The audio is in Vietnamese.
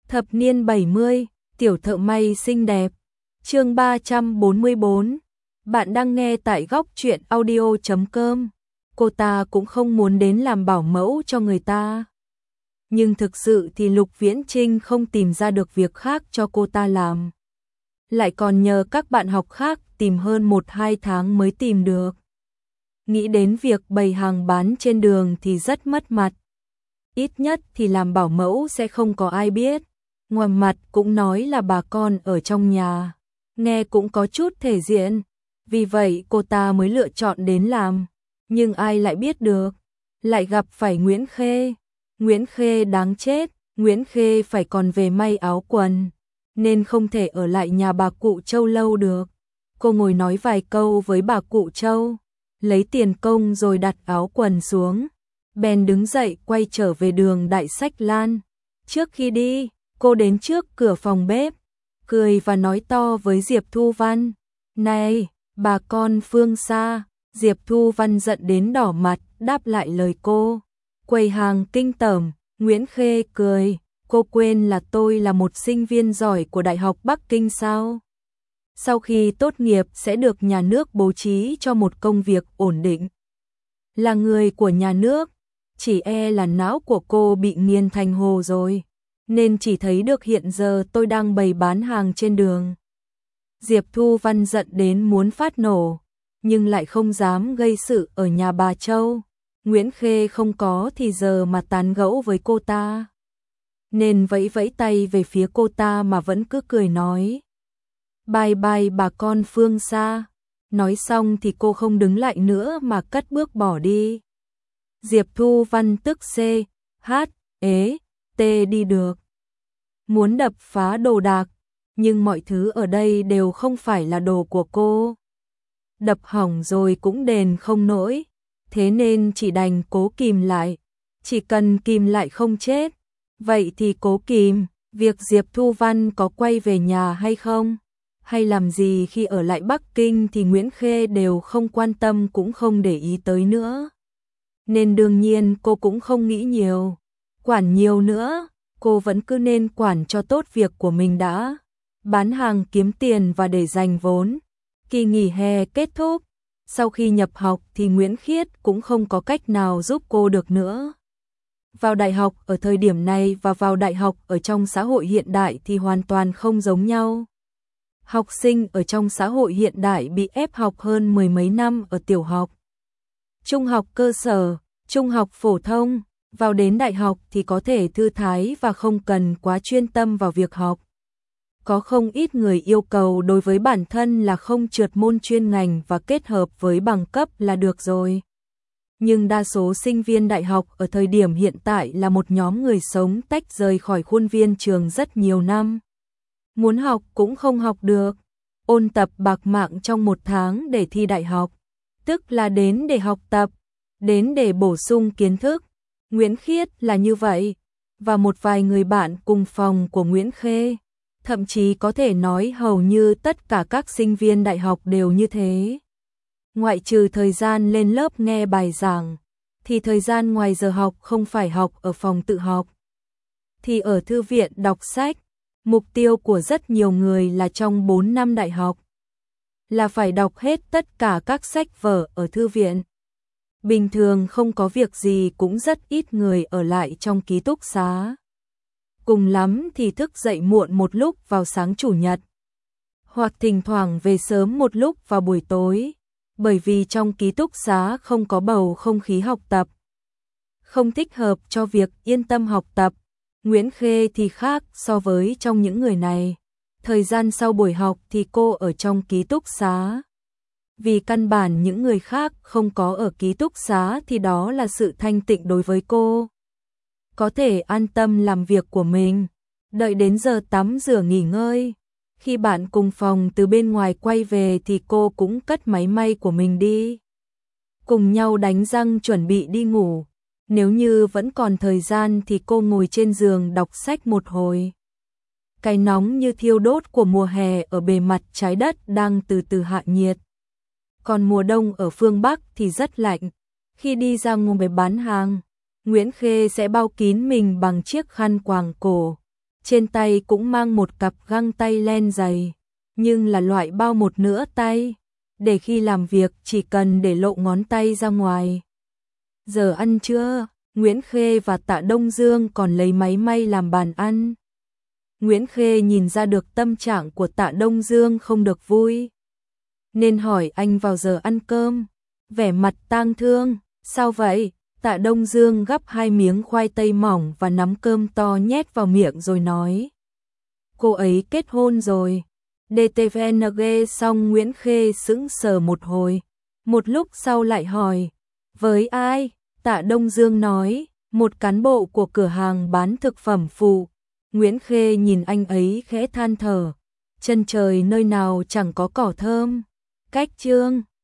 Thập niên 70, tiểu thợ may xinh đẹp. Chương 344. Bạn đang nghe tại góc truyện audio.com. Cô ta cũng không muốn đến làm bảo mẫu cho người ta. Nhưng thực sự thì Lục Viễn Trinh không tìm ra được việc khác cho cô ta làm. Lại còn nhờ các bạn học khác tìm hơn 1-2 tháng mới tìm được. Nghĩ đến việc bày hàng bán trên đường thì rất mất mặt. Ít nhất thì làm bảo mẫu sẽ không có ai biết. Ngoài mặt cũng nói là bà con ở trong nhà. Nghe cũng có chút thể diện. Vì vậy cô ta mới lựa chọn đến làm. Nhưng ai lại biết được. Lại gặp phải Nguyễn Khê. Nguyễn Khê đáng chết. Nguyễn Khê phải còn về may áo quần. Nên không thể ở lại nhà bà cụ Châu lâu được. Cô ngồi nói vài câu với bà cụ Châu. Lấy tiền công rồi đặt áo quần xuống. Bèn đứng dậy quay trở về đường Đại Sách Lan. Trước khi đi, cô đến trước cửa phòng bếp, cười và nói to với Diệp Thu Văn. Này, bà con phương xa. Diệp Thu Văn giận đến đỏ mặt, đáp lại lời cô. Quầy hàng kinh tởm. Nguyễn Khê cười. Cô quên là tôi là một sinh viên giỏi của Đại học Bắc Kinh sao? Sau khi tốt nghiệp sẽ được nhà nước bố trí cho một công việc ổn định. Là người của nhà nước, chỉ e là não của cô bị nghiền thành hồ rồi, nên chỉ thấy được hiện giờ tôi đang bày bán hàng trên đường. Diệp Thu Văn giận đến muốn phát nổ, nhưng lại không dám gây sự ở nhà bà Châu. Nguyễn Khê không có thì giờ mà tán gẫu với cô ta. Nên vẫy vẫy tay về phía cô ta mà vẫn cứ cười nói. Bye bye bà con phương xa. Nói xong thì cô không đứng lại nữa mà cất bước bỏ đi. Diệp Thu Văn tức C, H, ế, T đi được. Muốn đập phá đồ đạc, nhưng mọi thứ ở đây đều không phải là đồ của cô. Đập hỏng rồi cũng đền không nổi, thế nên chỉ đành cố kìm lại. Chỉ cần kìm lại không chết, vậy thì cố kìm. Việc Diệp Thu Văn có quay về nhà hay không, hay làm gì khi ở lại Bắc Kinh thì Nguyễn Khê đều không quan tâm cũng không để ý tới nữa. Nên đương nhiên cô cũng không nghĩ nhiều, quản nhiều nữa, cô vẫn cứ nên quản cho tốt việc của mình đã. Bán hàng kiếm tiền và để dành vốn. Kỳ nghỉ hè kết thúc, sau khi nhập học thì Nguyễn Khiết cũng không có cách nào giúp cô được nữa. Vào đại học ở thời điểm này và vào đại học ở trong xã hội hiện đại thì hoàn toàn không giống nhau. Học sinh ở trong xã hội hiện đại bị ép học hơn 10 mấy năm ở tiểu học, trung học cơ sở, trung học phổ thông, vào đến đại học thì có thể thư thái và không cần quá chuyên tâm vào việc học. Có không ít người yêu cầu đối với bản thân là không trượt môn chuyên ngành và kết hợp với bằng cấp là được rồi. Nhưng đa số sinh viên đại học ở thời điểm hiện tại là một nhóm người sống tách rời khỏi khuôn viên trường rất nhiều năm. Muốn học cũng không học được, ôn tập bạc mạng trong 1 tháng để thi đại học, tức là đến để học tập, đến để bổ sung kiến thức. Nguyễn Khiết là như vậy, và một vài người bạn cùng phòng của Nguyễn Khê, thậm chí có thể nói hầu như tất cả các sinh viên đại học đều như thế. Ngoại trừ thời gian lên lớp nghe bài giảng, thì thời gian ngoài giờ học không phải học ở phòng tự học, thì ở thư viện đọc sách. Mục tiêu của rất nhiều người là trong 4 năm đại học là phải đọc hết tất cả các sách vở ở thư viện. Bình thường không có việc gì cũng rất ít người ở lại trong ký túc xá. Cùng lắm thì thức dậy muộn một lúc vào sáng chủ nhật, hoặc thỉnh thoảng về sớm một lúc vào buổi tối, bởi vì trong ký túc xá không có bầu không khí học tập, không thích hợp cho việc yên tâm học tập. Nguyễn Khê thì khác so với trong những người này. Thời gian sau buổi học thì cô ở trong ký túc xá. Vì căn bản những người khác không có ở ký túc xá thì đó là sự thanh tịnh đối với cô. Có thể an tâm làm việc của mình, đợi đến giờ tắm rửa nghỉ ngơi. Khi bạn cùng phòng từ bên ngoài quay về thì cô cũng cất máy may của mình đi. Cùng nhau đánh răng chuẩn bị đi ngủ. Nếu như vẫn còn thời gian thì cô ngồi trên giường đọc sách một hồi. Cái nóng như thiêu đốt của mùa hè ở bề mặt trái đất đang từ từ hạ nhiệt. Còn mùa đông ở phương Bắc thì rất lạnh. Khi đi ra ngoài bán hàng, Nguyễn Khê sẽ bao kín mình bằng chiếc khăn quàng cổ. trên tay cũng mang một cặp găng tay len dày, nhưng là loại bao một nửa tay, để khi làm việc chỉ cần để lộ ngón tay ra ngoài. Giờ ăn trưa, Nguyễn Khê và Tạ Đông Dương còn lấy máy may làm bàn ăn. Nguyễn Khê nhìn ra được tâm trạng của Tạ Đông Dương không được vui, nên hỏi anh vào giờ ăn cơm, vẻ mặt tang thương. Sao vậy? Tạ Đông Dương gắp 2 miếng khoai tây mỏng và nắm cơm to nhét vào miệng rồi nói. Cô ấy kết hôn rồi. DTVNG. Xong Nguyễn Khê sững sờ một hồi, một lúc sau lại hỏi, với ai? Tạ Đông Dương nói, một cán bộ của cửa hàng bán thực phẩm phụ. Nguyễn Khê nhìn anh ấy khẽ than thở, chân trời nơi nào chẳng có cỏ thơm. Cách chương